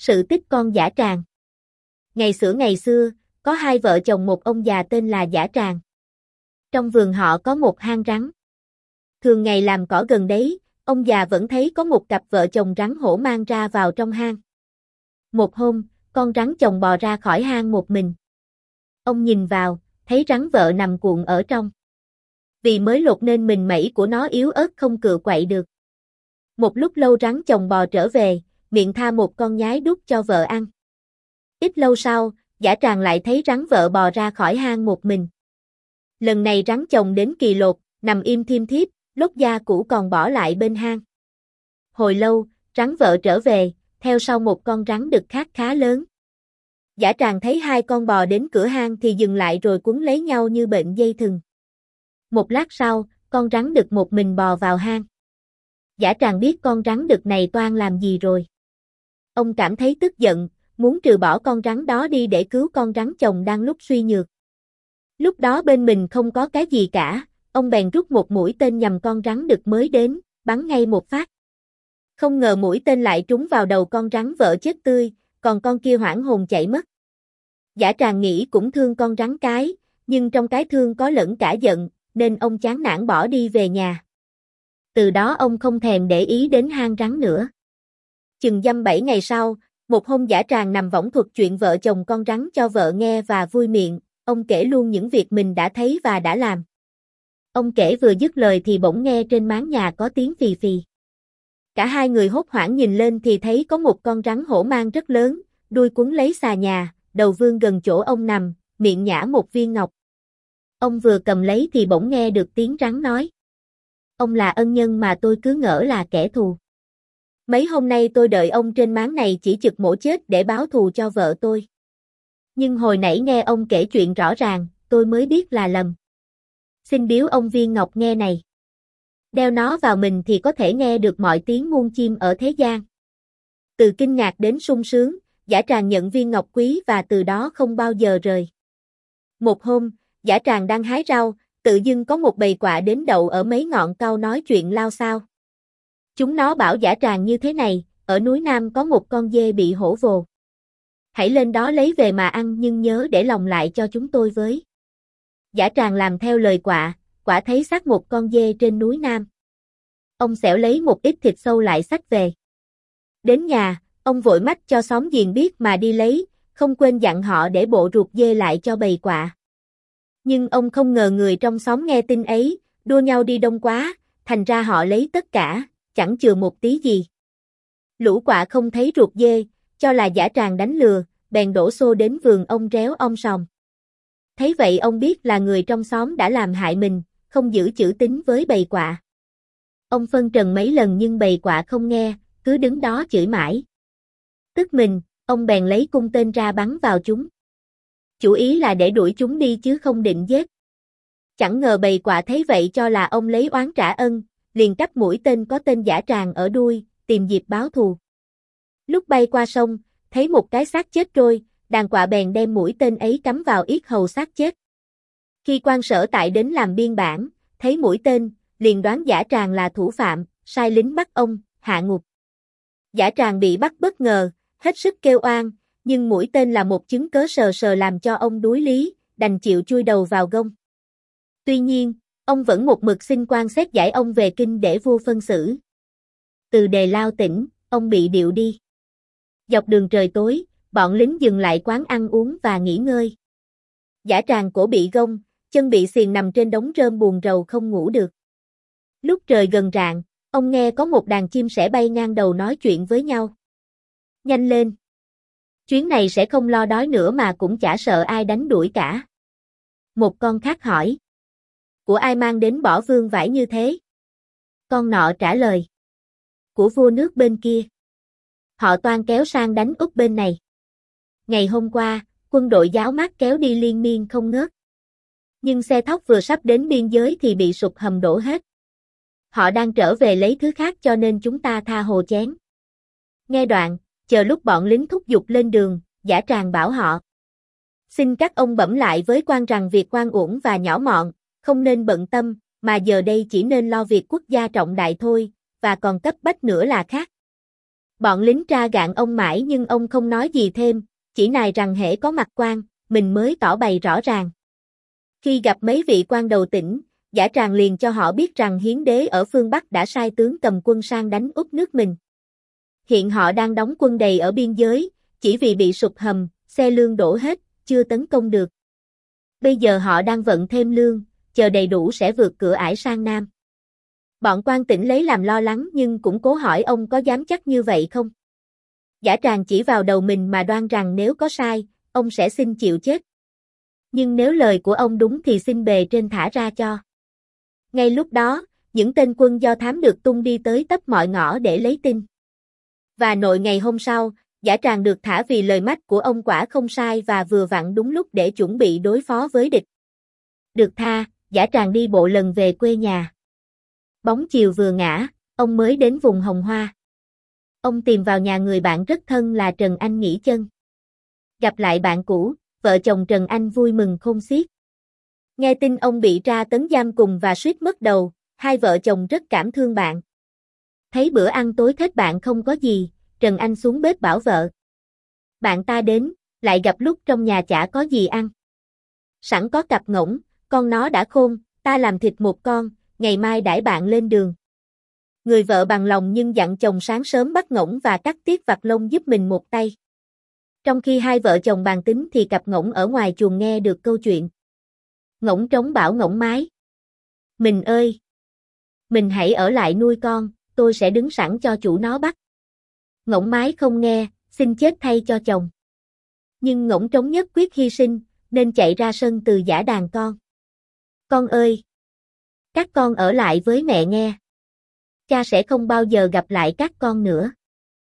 Sự tích con Dã Tràng. Ngày xưa, có hai vợ chồng một ông già tên là Dã Tràng. Trong vườn họ có một hang rắn. Thường ngày làm cỏ gần đấy, ông già vẫn thấy có một cặp vợ chồng rắn hổ mang ra vào trong hang. Một hôm, con rắn chồng bò ra khỏi hang một mình. Ông nhìn vào, thấy rắn vợ nằm cuộn ở trong. Vì mới lột nên mình mẩy của nó yếu ớt không cựa quậy được. Một lúc lâu rắn chồng bò trở về, miệng tha một con nhái đút cho vợ ăn. Ít lâu sau, Dã Tràng lại thấy rắn vợ bò ra khỏi hang một mình. Lần này rắn chồng đến kỳ lột, nằm im thiêm thiếp, lốt da cũ còn bỏ lại bên hang. Hồi lâu, rắn vợ trở về, theo sau một con rắn đực khác khá lớn. Dã Tràng thấy hai con bò đến cửa hang thì dừng lại rồi quấn lấy nhau như bệnh dây thừng. Một lát sau, con rắn đực một mình bò vào hang. Dã Tràng biết con rắn đực này toan làm gì rồi. Ông cảm thấy tức giận, muốn trừ bỏ con rắn đó đi để cứu con rắn chồng đang lúc suy nhược. Lúc đó bên mình không có cái gì cả, ông bèn rút một mũi tên nhằm con rắn đực mới đến, bắn ngay một phát. Không ngờ mũi tên lại trúng vào đầu con rắn vợ chết tươi, còn con kia hoảng hồn chạy mất. Dã Tràng nghĩ cũng thương con rắn cái, nhưng trong cái thương có lẫn cả giận, nên ông chán nản bỏ đi về nhà. Từ đó ông không thèm để ý đến hang rắn nữa. Chừng dăm 7 ngày sau, một hôm Dã Tràng nằm võng thuật chuyện vợ chồng con rắn cho vợ nghe và vui miệng, ông kể luôn những việc mình đã thấy và đã làm. Ông kể vừa dứt lời thì bỗng nghe trên máng nhà có tiếng phì phì. Cả hai người hốt hoảng nhìn lên thì thấy có một con rắn hổ mang rất lớn, đuôi quấn lấy xà nhà, đầu vươn gần chỗ ông nằm, miệng nhả một viên ngọc. Ông vừa cầm lấy thì bỗng nghe được tiếng rắn nói. Ông là ân nhân mà tôi cứ ngỡ là kẻ thù. Mấy hôm nay tôi đợi ông trên máng này chỉ chực mổ chết để báo thù cho vợ tôi. Nhưng hồi nãy nghe ông kể chuyện rõ ràng, tôi mới biết là lầm. Xin biếu ông viên ngọc nghe này. Đeo nó vào mình thì có thể nghe được mọi tiếng muôn chim ở thế gian. Từ kinh ngạc đến sung sướng, Dã Tràng nhận viên ngọc quý và từ đó không bao giờ rời. Một hôm, Dã Tràng đang hái rau, tự dưng có một bầy quạ đến đậu ở mấy ngọn cau nói chuyện lao xao. Chúng nó bảo Dã Tràng như thế này, ở núi Nam có một con dê bị hổ vồ. Hãy lên đó lấy về mà ăn nhưng nhớ để lòng lại cho chúng tôi với. Dã Tràng làm theo lời quạ, quả thấy xác một con dê trên núi Nam. Ông xẻo lấy một ít thịt sâu lại xách về. Đến nhà, ông vội mách cho xóm giềng biết mà đi lấy, không quên dặn họ để bộ ruột dê lại cho bầy quạ. Nhưng ông không ngờ người trong xóm nghe tin ấy, đua nhau đi đông quá, thành ra họ lấy tất cả, chẳng chừa một tí gì. Lũ quạ không thấy ruột dê, cho là Dã Tràng đánh lừa, bèn đổ xô đến vườn ông réo om sòm. Thấy vậy ông biết là người trong xóm đã làm hại mình, không giữ chữ tín với bầy quạ. Ông phân trần mấy lần nhưng bầy quạ không nghe, cứ đứng đó chửi mãi. Tức mình, ông bèn lấy cung tên ra bắn vào chúng. Chủ ý là để đuổi chúng đi chứ không định giết. Chẳng ngờ bầy quạ thấy vậy cho là ông lấy oán trả ân, liền cắp mũi tên có tên Dã Tràng ở đuôi, tìm dịp báo thù. Lúc bay qua sông, thấy một cái xác chết trôi, đàn quạ bèn đem mũi tên ấy cắm vào yết hầu xác chết. Khi quan sở tại đến làm biên bản, thấy mũi tên, liền đoán Dã Tràng là thủ phạm, sai lính bắt ông, hạ ngục. Dã Tràng bị bắt bất ngờ, hết sức kêu oan, nhưng mũi tên là một chứng cớ sờ sờ làm cho ông đuối lý, đành chịu chui đầu vào gông. Tuy nhiên, ông vẫn một mực xin quan xét giải ông về kinh để vua phân xử. Từ Đề Lao tỉnh, ông bị điệu đi. Dọc đường trời tối, bọn lính dừng lại quán ăn uống và nghỉ ngơi. Dã Tràng cổ bị gông, chân bị xiềng nằm trên đống rơm buồn rầu không ngủ được. Lúc trời gần rạng, ông nghe có một đàn chim sẻ bay ngang đầu nói chuyện với nhau. Nhanh lên! Chuyến này sẽ không lo đói nữa mà cũng chả sợ ai đánh đuổi cả. Một con khác hỏi. Của ai mang đến bỏ vương vãi như thế? Con nọ trả lời. Của vua nước bên kia. Họ toan kéo sang đánh Úc bên này. Ngày hôm qua, quân đội giáo mát kéo đi liên miên không ngớt. Nhưng xe thóc vừa sắp đến biên giới thì bị sụp hầm đổ hết. Họ đang trở về lấy thứ khác cho nên chúng ta tha hồ chén. Nghe đoạn, chờ lúc bọn lính thúc giục lên đường, Dã Tràng bảo họ. Xin các ông bẩm lại với quan rằng việc oan uổng và nhỏ mọn, không nên bận tâm, mà giờ đây chỉ nên lo việc quốc gia trọng đại thôi, và còn cấp bách nữa là khác. Bọn lính tra gạn ông mãi nhưng ông không nói gì thêm, chỉ nài rằng hễ có mặt quan, mình mới tỏ bày rõ ràng. Khi gặp mấy vị quan đầu tỉnh, Dã Tràng liền cho họ biết rằng Hiến đế ở phương Bắc đã sai tướng cầm quân sang đánh úp nước mình. Hiện họ đang đóng quân đầy ở biên giới, chỉ vì bị sụp hầm, xe lương đổ hết, chưa tấn công được. Bây giờ họ đang vận thêm lương, chờ đầy đủ sẽ vượt cửa ải sang Nam. Bọn quan tỉnh lấy làm lo lắng nhưng cũng cố hỏi ông có dám chắc như vậy không? Dã Tràng chỉ vào đầu mình mà đoan rằng nếu có sai, ông sẽ xin chịu chết. Nhưng nếu lời của ông đúng thì xin bề trên thả ra cho. Ngay lúc đó, những tên quân do thám được tung đi tới tấp mọi ngõ để lấy tin. Và nội ngày hôm sau, Dã Tràng được thả vì lời mách của ông quả không sai và vừa vặn đúng lúc để chuẩn bị đối phó với địch. Được tha, Dã Tràng đi bộ lần về quê nhà. Bóng chiều vừa ngã, ông mới đến vùng Hồng Hoa. Ông tìm vào nhà người bạn rất thân là Trần Anh nghỉ chân. Gặp lại bạn cũ, vợ chồng Trần Anh vui mừng khôn xiết. Nghe tin ông bị tra tấn giam cùng và suýt mất đầu, hai vợ chồng rất cảm thương bạn. Thấy bữa ăn tối thết bạn không có gì, Trần Anh xuống bếp bảo vợ. Bạn ta đến, lại gặp lúc trong nhà chả có gì ăn. Sẵn có cặp ngỗng, con nó đã khôn, ta làm thịt một con, ngày mai đãi bạn lên đường. Người vợ bằng lòng nhưng dặn chồng sáng sớm bắt ngỗng và cắt tiết vặt lông giúp mình một tay. Trong khi hai vợ chồng bàn tính thì cặp ngỗng ở ngoài chuồng nghe được câu chuyện. Ngỗng trống bảo ngỗng mái. Mình ơi! Mình hãy ở lại nuôi con, tôi sẽ đứng sẵn cho chủ nó bắt. Ngỗng mái không nghe, xin chết thay cho chồng. Nhưng ngỗng trống nhất quyết hy sinh, nên chạy ra sân từ giã đàn con. Con ơi! Các con ở lại với mẹ nghe. Cha sẽ không bao giờ gặp lại các con nữa.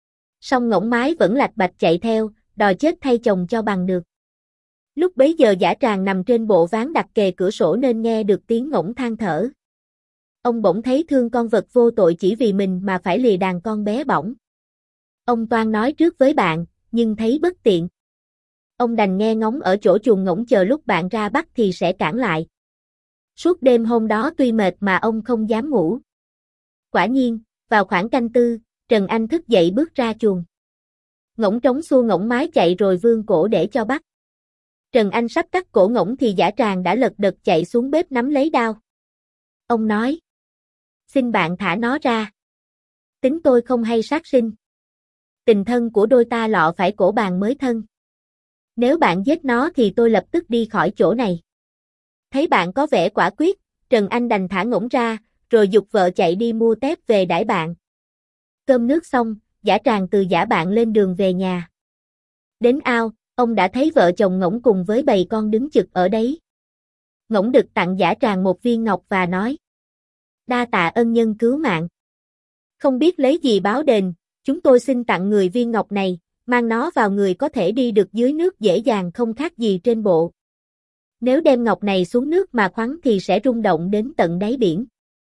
Song ngỗng mái vẫn lạch bạch chạy theo, đòi chết thay chồng cho bằng được. Lúc bấy giờ Dã Tràng nằm trên bộ ván đặt kề cửa sổ nên nghe được tiếng ngỗng than thở. Ông bỗng thấy thương con vật vô tội chỉ vì mình mà phải lìa đàn con bé bỏng. Ông toan nói trước với bạn, nhưng thấy bất tiện. Ông đành nghe ngóng ở chỗ chuồng ngỗng chờ lúc bạn ra bắt thì sẽ cản lại. Suốt đêm hôm đó tuy mệt mà ông không dám ngủ. Quả nhiên, vào khoảng canh tư, Trần Anh thức dậy bước ra chuồng. Ngỗng trống xua ngỗng mái chạy rồi vươn cổ để cho bắt. Trần Anh sắp cắt cổ ngỗng thì Dã Tràng đã lật đật chạy xuống bếp nắm lấy đao. Ông nói. Xin bạn thả nó ra. Tính tôi không hay sát sinh. Tình thân của đôi ta lọ phải cổ bàn mới thân. Nếu bạn giết nó thì tôi lập tức đi khỏi chỗ này. Thấy bạn có vẻ quả quyết, Trần Anh đành thả ngỗng ra, rồi giục vợ chạy đi mua tép về đãi bạn. Cơm nước xong, Dã Tràng từ giã bạn lên đường về nhà. Đến ao, ông đã thấy vợ chồng ngỗng cùng với bầy con đứng chực ở đấy. Ngỗng đực tặng Dã Tràng một viên ngọc và nói. Đa tạ ân nhân cứu mạng. Không biết lấy gì báo đền, chúng tôi xin tặng người viên ngọc này, mang nó vào người có thể đi được dưới nước dễ dàng không khác gì trên bộ. Nếu đem ngọc này xuống nước mà khoắn thì sẽ rung động đến tận đáy biển.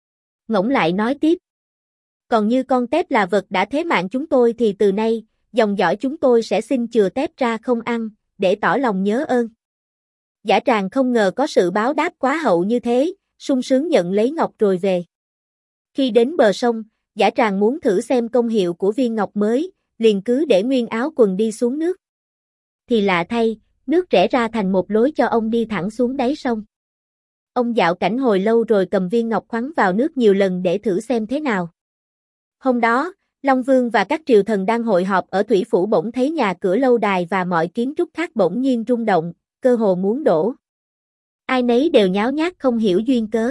Ngỗng lại nói tiếp. Còn như con tép là vật đã thế mạng chúng tôi thì từ nay, dòng dõi chúng tôi sẽ xin chừa tép ra không ăn, để tỏ lòng nhớ ơn. Dã Tràng không ngờ có sự báo đáp quá hậu như thế, sung sướng nhận lấy ngọc rồi về. Khi đến bờ sông, Dã Tràng muốn thử xem công hiệu của viên ngọc mới, liền cứ để nguyên áo quần đi xuống nước. Thì lạ thay, nước rẽ ra thành một lối cho ông đi thẳng xuống đáy sông. Ông dạo cảnh hồi lâu rồi cầm viên ngọc khoắn vào nước nhiều lần để thử xem thế nào. Hôm đó, Long Vương và các triều thần đang hội họp ở Thủy Phủ bỗng thấy nhà cửa lâu đài và mọi kiến trúc khác bỗng nhiên rung động, cơ hồ muốn đổ. Ai nấy đều nháo nhác không hiểu duyên cớ.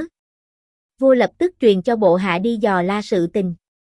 Vua lập tức truyền cho bộ hạ đi dò la sự tình.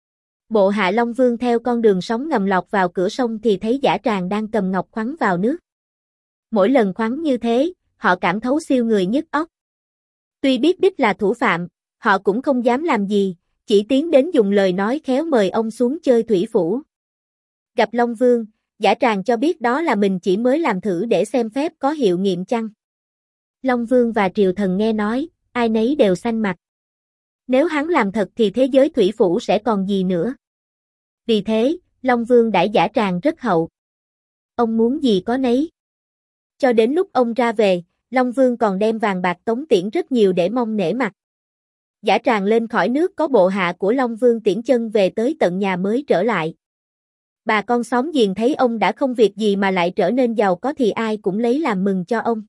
Bộ hạ Long Vương theo con đường sóng ngầm lọt vào cửa sông thì thấy Dã Tràng đang cầm ngọc khoắn vào nước. Mỗi lần khoắn như thế, họ cảm thấu siêu người nhức óc. Tuy biết đích là thủ phạm, họ cũng không dám làm gì, chỉ tiến đến dùng lời nói khéo mời ông xuống chơi Thủy Phủ. Gặp Long Vương, Dã Tràng cho biết đó là mình chỉ mới làm thử để xem phép có hiệu nghiệm chăng. Long Vương và triều thần nghe nói, ai nấy đều xanh mặt. Nếu hắn làm thật thì thế giới Thủy Phủ sẽ còn gì nữa. Vì thế, Long Vương đãi Dã Tràng rất hậu. Ông muốn gì có nấy. Cho đến lúc ông ra về, Long Vương còn đem vàng bạc tống tiễn rất nhiều để mong nể mặt. Dã Tràng lên khỏi nước có bộ hạ của Long Vương tiễn chân về tới tận nhà mới trở lại. Bà con xóm giềng thấy ông đã không việc gì mà lại trở nên giàu có thì ai cũng lấy làm mừng cho ông.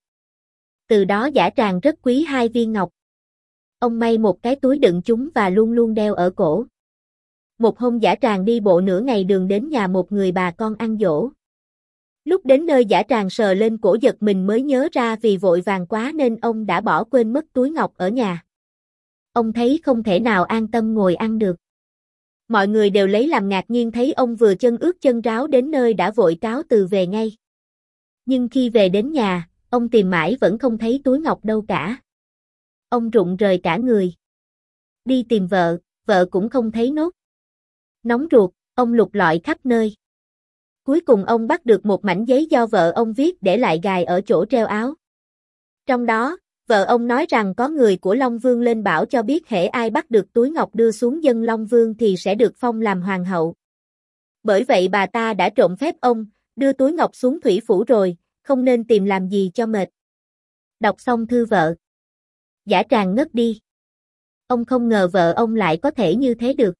Từ đó Dã Tràng rất quý hai viên ngọc. Ông may một cái túi đựng chúng và luôn luôn đeo ở cổ. Một hôm Dã Tràng đi bộ nửa ngày đường đến nhà một người bà con ăn giỗ. Lúc đến nơi Dã Tràng sờ lên cổ giật mình mới nhớ ra vì vội vàng quá nên ông đã bỏ quên mất túi ngọc ở nhà. Ông thấy không thể nào an tâm ngồi ăn được. Mọi người đều lấy làm ngạc nhiên thấy ông vừa chân ướt chân ráo đến nơi đã vội cáo từ về ngay. Nhưng khi về đến nhà, ông tìm mãi vẫn không thấy túi ngọc đâu cả. Ông rụng rời cả người. Đi tìm vợ cũng không thấy nốt. Nóng ruột, ông lục lọi khắp nơi. Cuối cùng ông bắt được một mảnh giấy do vợ ông viết để lại gài ở chỗ treo áo. Trong đó, vợ ông nói rằng có người của Long Vương lên bảo cho biết hễ ai bắt được túi ngọc đưa xuống dân Long Vương thì sẽ được phong làm hoàng hậu. Bởi vậy bà ta đã trộm phép ông, đưa túi ngọc xuống thủy phủ rồi, không nên tìm làm gì cho mệt. Đọc xong thư vợ, Dã Tràng ngất đi. Ông không ngờ vợ ông lại có thể như thế được.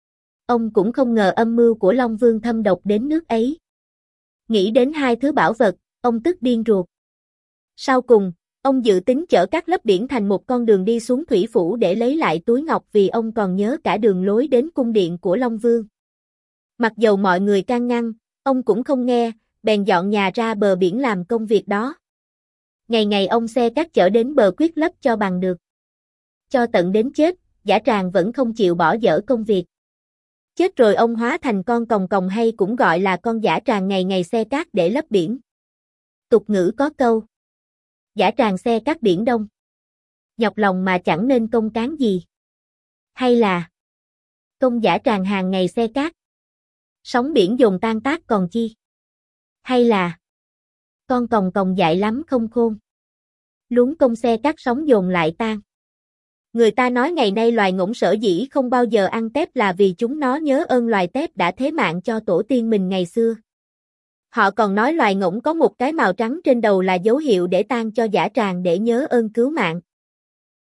Ông cũng không ngờ âm mưu của Long Vương thâm độc đến nước ấy. Nghĩ đến hai thứ bảo vật, ông tức điên ruột. Sau cùng, ông dự tính chở các lấp biển thành một con đường đi xuống thủy phủ để lấy lại túi ngọc vì ông còn nhớ cả đường lối đến cung điện của Long Vương. Mặc dầu mọi người can ngăn, ông cũng không nghe, bèn dọn nhà ra bờ biển làm công việc đó. Ngày ngày ông xe cát chở đến bờ quyết lấp cho bằng được. Cho tận đến chết, Dã Tràng vẫn không chịu bỏ dở công việc. Chết rồi ông hóa thành con còng còng hay cũng gọi là con Dã Tràng ngày ngày xe cát để lấp biển. Tục ngữ có câu: Dã Tràng xe cát biển đông, nhọc lòng mà chẳng nên công cán gì. Hay là công Dã Tràng hàng ngày xe cát, sóng biển dồn tan tác còn chi. Hay là con còng còng dại lắm không khôn, luống công xe cát sóng dồn lại tan. Người ta nói ngày nay loài ngỗng sở dĩ không bao giờ ăn tép là vì chúng nó nhớ ơn loài tép đã thế mạng cho tổ tiên mình ngày xưa. Họ còn nói loài ngỗng có một cái màu trắng trên đầu là dấu hiệu để tang cho Dã Tràng để nhớ ơn cứu mạng.